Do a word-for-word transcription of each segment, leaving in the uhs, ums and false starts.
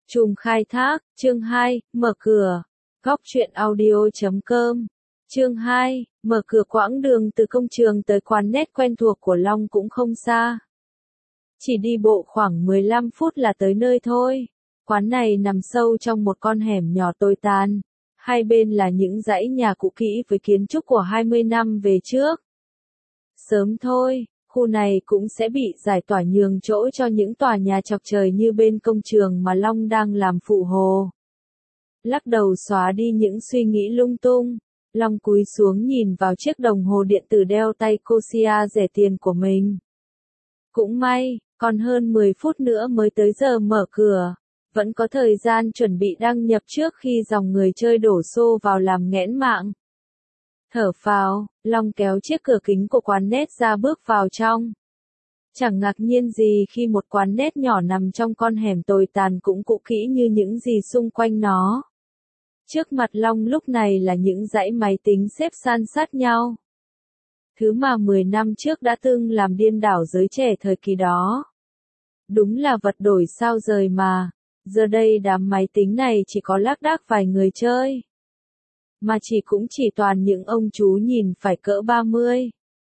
Trùm khai thác, chương hai, mở cửa. Góc truyện audio chấm com. Chương hai, mở cửa. Quãng đường từ công trường tới quán nét quen thuộc của Long cũng không xa. Chỉ đi bộ khoảng mười lăm phút là tới nơi thôi. Quán này nằm sâu trong một con hẻm nhỏ tồi tàn. Hai bên là những dãy nhà cũ kỹ với kiến trúc của hai mươi năm về trước. Sớm thôi, khu này cũng sẽ bị giải tỏa nhường chỗ cho những tòa nhà chọc trời như bên công trường mà Long đang làm phụ hồ. Lắc đầu xóa đi những suy nghĩ lung tung, Long cúi xuống nhìn vào chiếc đồng hồ điện tử đeo tay Cosia rẻ tiền của mình. Cũng may, còn hơn mười phút nữa mới tới giờ mở cửa, vẫn có thời gian chuẩn bị đăng nhập trước khi dòng người chơi đổ xô vào làm nghẽn mạng. Thở phào, Long kéo chiếc cửa kính của quán nét ra bước vào trong. Chẳng ngạc nhiên gì khi một quán nét nhỏ nằm trong con hẻm tồi tàn cũng cũ kỹ như những gì xung quanh nó. Trước mặt Long lúc này là những dãy máy tính xếp san sát nhau. Thứ mà mười năm trước đã từng làm điên đảo giới trẻ thời kỳ đó. Đúng là vật đổi sao rời mà, giờ đây đám máy tính này chỉ có lác đác vài người chơi. Mà chỉ cũng chỉ toàn những ông chú nhìn phải cỡ ba mươi,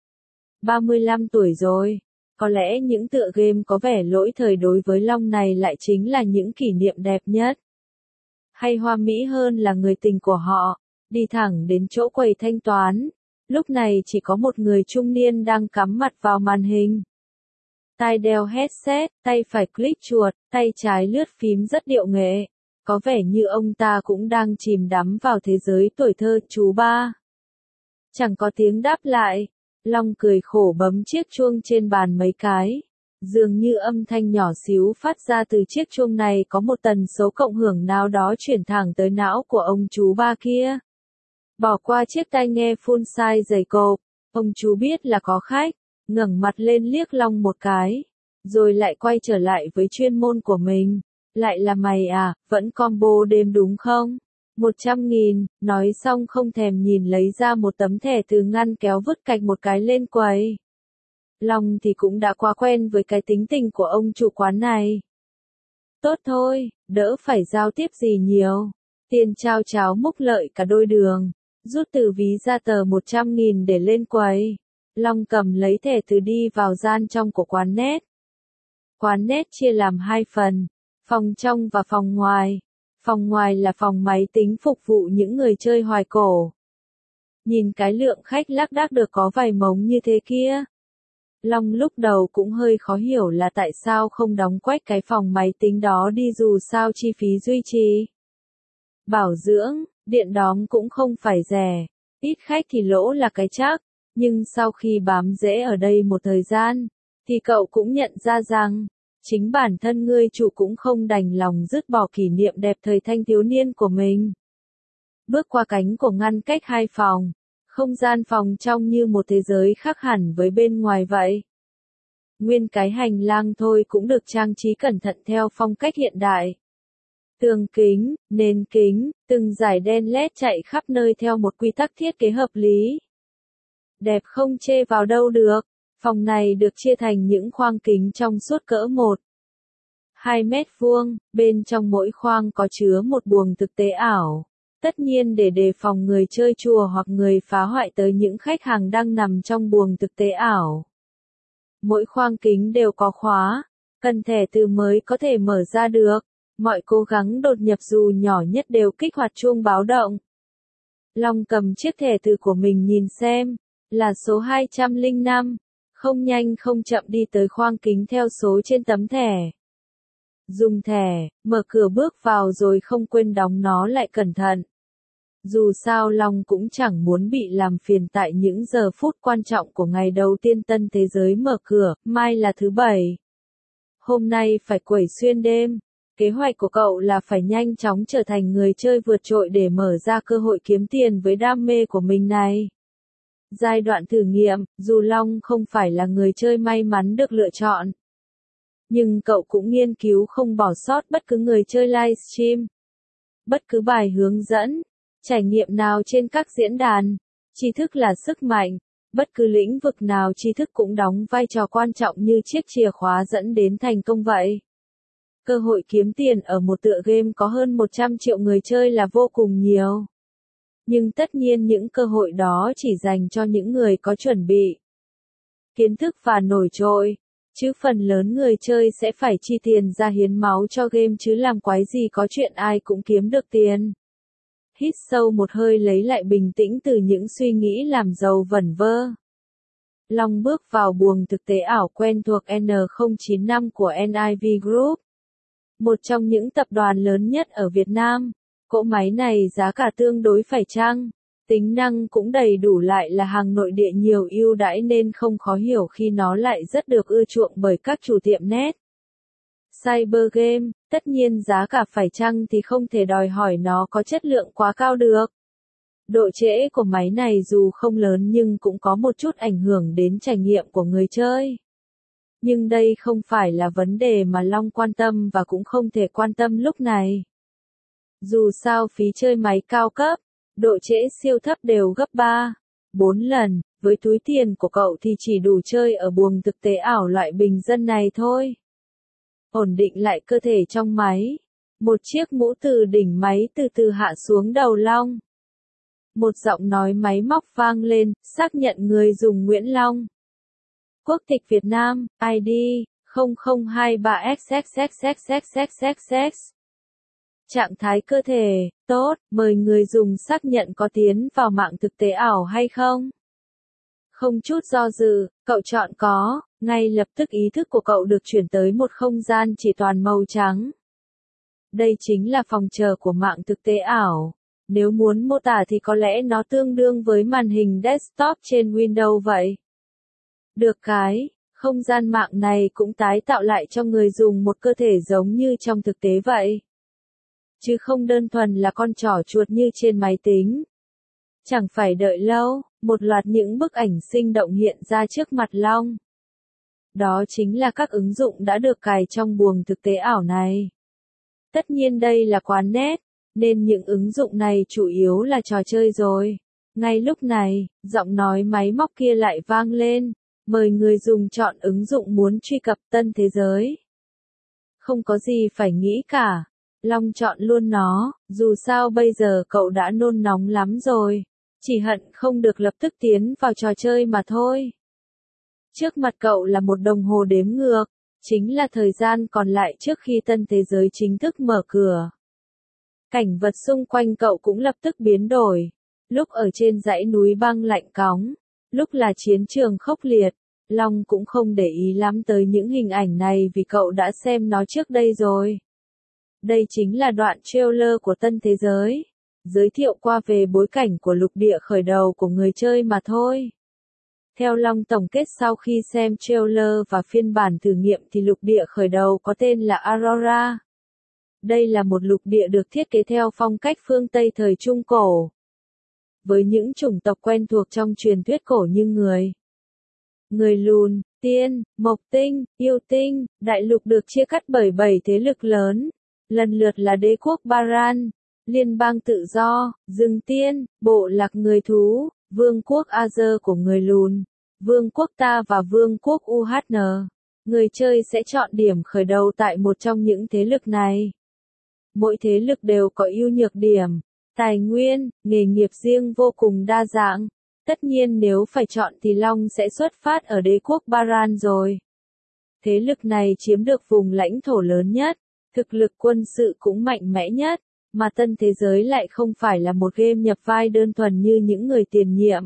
ba mươi lăm tuổi rồi. Có lẽ những tựa game có vẻ lỗi thời đối với Long này lại chính là những kỷ niệm đẹp nhất. Hay hoa mỹ hơn là người tình của họ, đi thẳng đến chỗ quầy thanh toán. Lúc này chỉ có một người trung niên đang cắm mặt vào màn hình. Tai đeo headset, tay phải click chuột, tay trái lướt phím rất điệu nghệ. Có vẻ như ông ta cũng đang chìm đắm vào thế giới tuổi thơ chú ba. Chẳng có tiếng đáp lại. Long cười khổ bấm chiếc chuông trên bàn mấy cái. Dường như âm thanh nhỏ xíu phát ra từ chiếc chuông này có một tần số cộng hưởng nào đó chuyển thẳng tới não của ông chú ba kia. Bỏ qua chiếc tai nghe full size dày cộp, ông chú biết là có khách, ngẩng mặt lên liếc Long một cái, rồi lại quay trở lại với chuyên môn của mình. Lại là mày à, vẫn combo đêm đúng không? Một trăm nghìn, nói xong không thèm nhìn lấy ra một tấm thẻ từ ngăn kéo vứt cạch một cái lên quầy. Long thì cũng đã quá quen với cái tính tình của ông chủ quán này. Tốt thôi, đỡ phải giao tiếp gì nhiều. Tiền trao cháo múc lợi cả đôi đường. Rút từ ví ra tờ một trăm nghìn để lên quầy. Long cầm lấy thẻ từ đi vào gian trong của quán nét. Quán nét chia làm hai phần, phòng trong và phòng ngoài. Phòng ngoài là phòng máy tính phục vụ những người chơi hoài cổ. Nhìn cái lượng khách lác đác được có vài mống như thế kia. Long lúc đầu cũng hơi khó hiểu là tại sao không đóng quách cái phòng máy tính đó đi dù sao chi phí duy trì. Bảo dưỡng, điện đóm cũng không phải rẻ, ít khách thì lỗ là cái chắc, nhưng sau khi bám rễ ở đây một thời gian, thì cậu cũng nhận ra rằng, chính bản thân ngươi chủ cũng không đành lòng dứt bỏ kỷ niệm đẹp thời thanh thiếu niên của mình. Bước qua cánh của ngăn cách hai phòng, không gian phòng trong như một thế giới khác hẳn với bên ngoài vậy. Nguyên cái hành lang thôi cũng được trang trí cẩn thận theo phong cách hiện đại. Tường kính, nền kính, từng dải đen led chạy khắp nơi theo một quy tắc thiết kế hợp lý. Đẹp không chê vào đâu được. Phòng này được chia thành những khoang kính trong suốt cỡ một, hai mét vuông, bên trong mỗi khoang có chứa một buồng thực tế ảo. Tất nhiên để đề phòng người chơi chùa hoặc người phá hoại tới những khách hàng đang nằm trong buồng thực tế ảo. Mỗi khoang kính đều có khóa, cần thẻ từ mới có thể mở ra được. Mọi cố gắng đột nhập dù nhỏ nhất đều kích hoạt chuông báo động. Long cầm chiếc thẻ từ của mình nhìn xem, là số hai trăm lẻ năm. Không nhanh không chậm đi tới khoang kính theo số trên tấm thẻ. Dùng thẻ, mở cửa bước vào rồi không quên đóng nó lại cẩn thận. Dù sao Long cũng chẳng muốn bị làm phiền tại những giờ phút quan trọng của ngày đầu tiên tân thế giới mở cửa, mai là thứ bảy. Hôm nay phải quẩy xuyên đêm. Kế hoạch của cậu là phải nhanh chóng trở thành người chơi vượt trội để mở ra cơ hội kiếm tiền với đam mê của mình này. Giai đoạn thử nghiệm, dù Long không phải là người chơi may mắn được lựa chọn. Nhưng cậu cũng nghiên cứu không bỏ sót bất cứ người chơi livestream. Bất cứ bài hướng dẫn, trải nghiệm nào trên các diễn đàn. Tri thức là sức mạnh. Bất cứ lĩnh vực nào tri thức cũng đóng vai trò quan trọng như chiếc chìa khóa dẫn đến thành công vậy. Cơ hội kiếm tiền ở một tựa game có hơn một trăm triệu người chơi là vô cùng nhiều. Nhưng tất nhiên những cơ hội đó chỉ dành cho những người có chuẩn bị, kiến thức và nổi trội, chứ phần lớn người chơi sẽ phải chi tiền ra hiến máu cho game chứ làm quái gì có chuyện ai cũng kiếm được tiền. Hít sâu một hơi lấy lại bình tĩnh từ những suy nghĩ làm giàu vẩn vơ. Long bước vào buồng thực tế ảo quen thuộc N không chín năm của en i vê Group, một trong những tập đoàn lớn nhất ở Việt Nam. Cỗ máy này giá cả tương đối phải chăng, tính năng cũng đầy đủ lại là hàng nội địa nhiều ưu đãi nên không khó hiểu khi nó lại rất được ưa chuộng bởi các chủ tiệm net. Cyber game, tất nhiên giá cả phải chăng thì không thể đòi hỏi nó có chất lượng quá cao được. Độ trễ của máy này dù không lớn nhưng cũng có một chút ảnh hưởng đến trải nghiệm của người chơi. Nhưng đây không phải là vấn đề mà Long quan tâm và cũng không thể quan tâm lúc này. Dù sao phí chơi máy cao cấp, độ trễ siêu thấp đều gấp ba, bốn lần, với túi tiền của cậu thì chỉ đủ chơi ở buồng thực tế ảo loại bình dân này thôi. Ổn định lại cơ thể trong máy. Một chiếc mũ từ đỉnh máy từ từ hạ xuống đầu Long. Một giọng nói máy móc vang lên, xác nhận người dùng Nguyễn Long. Quốc tịch Việt Nam, i đê không không hai ba x x x x x x x x. Trạng thái cơ thể, tốt, mời người dùng xác nhận có tiến vào mạng thực tế ảo hay không. Không chút do dự, cậu chọn có, ngay lập tức ý thức của cậu được chuyển tới một không gian chỉ toàn màu trắng. Đây chính là phòng chờ của mạng thực tế ảo. Nếu muốn mô tả thì có lẽ nó tương đương với màn hình desktop trên Windows vậy. Được cái, không gian mạng này cũng tái tạo lại cho người dùng một cơ thể giống như trong thực tế vậy. Chứ không đơn thuần là con trỏ chuột như trên máy tính. Chẳng phải đợi lâu, một loạt những bức ảnh sinh động hiện ra trước mặt Long. Đó chính là các ứng dụng đã được cài trong buồng thực tế ảo này. Tất nhiên đây là quán net, nên những ứng dụng này chủ yếu là trò chơi rồi. Ngay lúc này, giọng nói máy móc kia lại vang lên, mời người dùng chọn ứng dụng muốn truy cập tân thế giới. Không có gì phải nghĩ cả. Long chọn luôn nó, dù sao bây giờ cậu đã nôn nóng lắm rồi. Chỉ hận không được lập tức tiến vào trò chơi mà thôi. Trước mặt cậu là một đồng hồ đếm ngược, chính là thời gian còn lại trước khi tân thế giới chính thức mở cửa. Cảnh vật xung quanh cậu cũng lập tức biến đổi. Lúc ở trên dãy núi băng lạnh cóng, lúc là chiến trường khốc liệt, Long cũng không để ý lắm tới những hình ảnh này vì cậu đã xem nó trước đây rồi. Đây chính là đoạn trailer của tân thế giới, giới thiệu qua về bối cảnh của lục địa khởi đầu của người chơi mà thôi. Theo Long tổng kết sau khi xem trailer và phiên bản thử nghiệm thì lục địa khởi đầu có tên là Aurora. Đây là một lục địa được thiết kế theo phong cách phương Tây thời Trung Cổ. Với những chủng tộc quen thuộc trong truyền thuyết cổ như người, người lùn, tiên, mộc tinh, yêu tinh, đại lục được chia cắt bởi bảy thế lực lớn, lần lượt là đế quốc Baran, liên bang tự do, rừng tiên, bộ lạc người thú, vương quốc Azer của người lùn, vương quốc Ta và vương quốc u hát en. Người chơi sẽ chọn điểm khởi đầu tại một trong những thế lực này. Mỗi thế lực đều có ưu nhược điểm, tài nguyên, nghề nghiệp riêng vô cùng đa dạng. Tất nhiên nếu phải chọn thì Long sẽ xuất phát ở đế quốc Baran rồi. Thế lực này chiếm được vùng lãnh thổ lớn nhất, thực lực quân sự cũng mạnh mẽ nhất, mà tân thế giới lại không phải là một game nhập vai đơn thuần như những người tiền nhiệm.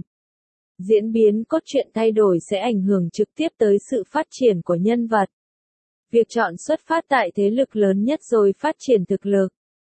Diễn biến cốt truyện thay đổi sẽ ảnh hưởng trực tiếp tới sự phát triển của nhân vật. Việc chọn xuất phát tại thế lực lớn nhất rồi phát triển thực lực,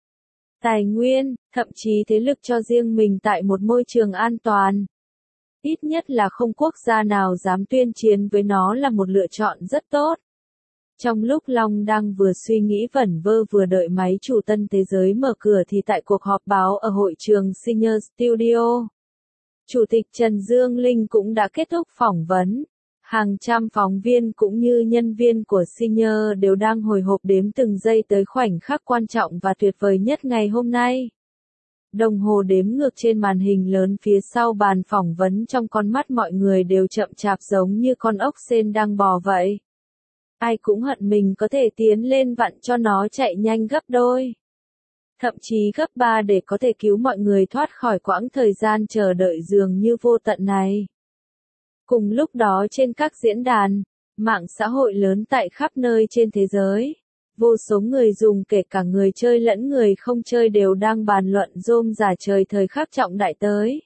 tài nguyên, thậm chí thế lực cho riêng mình tại một môi trường an toàn. Ít nhất là không quốc gia nào dám tuyên chiến với nó là một lựa chọn rất tốt. Trong lúc Long đang vừa suy nghĩ vẩn vơ vừa đợi máy chủ tân thế giới mở cửa thì tại cuộc họp báo ở hội trường Singer Studio, Chủ tịch Trần Dương Linh cũng đã kết thúc phỏng vấn. Hàng trăm phóng viên cũng như nhân viên của Singer đều đang hồi hộp đếm từng giây tới khoảnh khắc quan trọng và tuyệt vời nhất ngày hôm nay. Đồng hồ đếm ngược trên màn hình lớn phía sau bàn phỏng vấn trong con mắt mọi người đều chậm chạp giống như con ốc sên đang bò vậy. Ai cũng hận mình có thể tiến lên vặn cho nó chạy nhanh gấp đôi. Thậm chí gấp ba để có thể cứu mọi người thoát khỏi quãng thời gian chờ đợi dường như vô tận này. Cùng lúc đó trên các diễn đàn, mạng xã hội lớn tại khắp nơi trên thế giới, vô số người dùng kể cả người chơi lẫn người không chơi đều đang bàn luận rôm rả trời thời khắc trọng đại tới.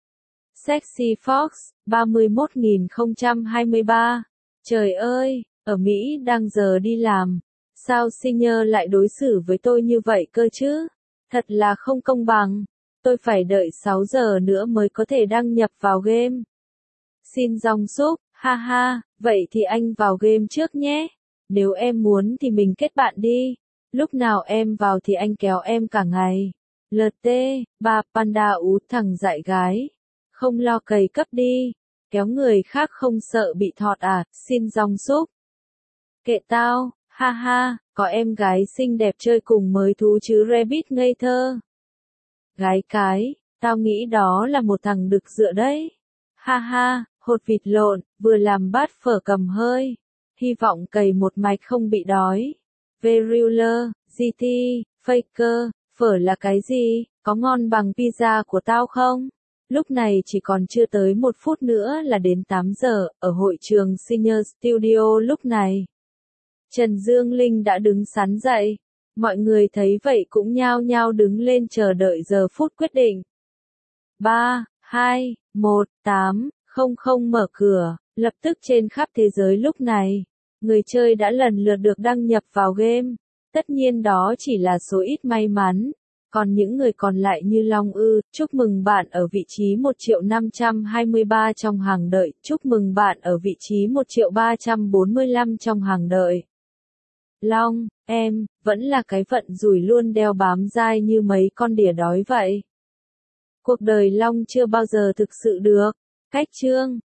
Sexy Fox, ba mươi mốt nghìn không trăm hai mươi ba. Trời ơi, ở Mỹ đang giờ đi làm, sao Senior lại đối xử với tôi như vậy cơ chứ? Thật là không công bằng, tôi phải đợi sáu giờ nữa mới có thể đăng nhập vào game. Xin dòng súp, ha ha, vậy thì anh vào game trước nhé. Nếu em muốn thì mình kết bạn đi. Lúc nào em vào thì anh kéo em cả ngày. lờ tê, ba Panda ú thằng dại gái. Không lo cày cấp đi. Kéo người khác không sợ bị thọt à, xin dòng súp. Kệ tao, ha ha, có em gái xinh đẹp chơi cùng mới thú chứ Rabbit ngây thơ. Gái cái, tao nghĩ đó là một thằng đực dựa đấy. Ha ha, hột vịt lộn, vừa làm bát phở cầm hơi. Hy vọng cày một mạch không bị đói. Veruler, giê tê, Faker, phở là cái gì, có ngon bằng pizza của tao không? Lúc này chỉ còn chưa tới một phút nữa là đến tám giờ, ở hội trường Senior Studio lúc này. Trần Dương Linh đã đứng sắn dậy. Mọi người thấy vậy cũng nhao nhao đứng lên chờ đợi giờ phút quyết định. ba, hai, một, tám, không không mở cửa. Lập tức trên khắp thế giới lúc này, người chơi đã lần lượt được đăng nhập vào game. Tất nhiên đó chỉ là số ít may mắn. Còn những người còn lại như Long Ư, chúc mừng bạn ở vị trí một triệu năm trăm hai mươi ba trong hàng đợi, chúc mừng bạn ở vị trí một triệu ba trăm bốn mươi lăm trong hàng đợi. Long, em, vẫn là cái vận rủi luôn đeo bám dai như mấy con đỉa đói vậy. Cuộc đời Long chưa bao giờ thực sự được. Cách chương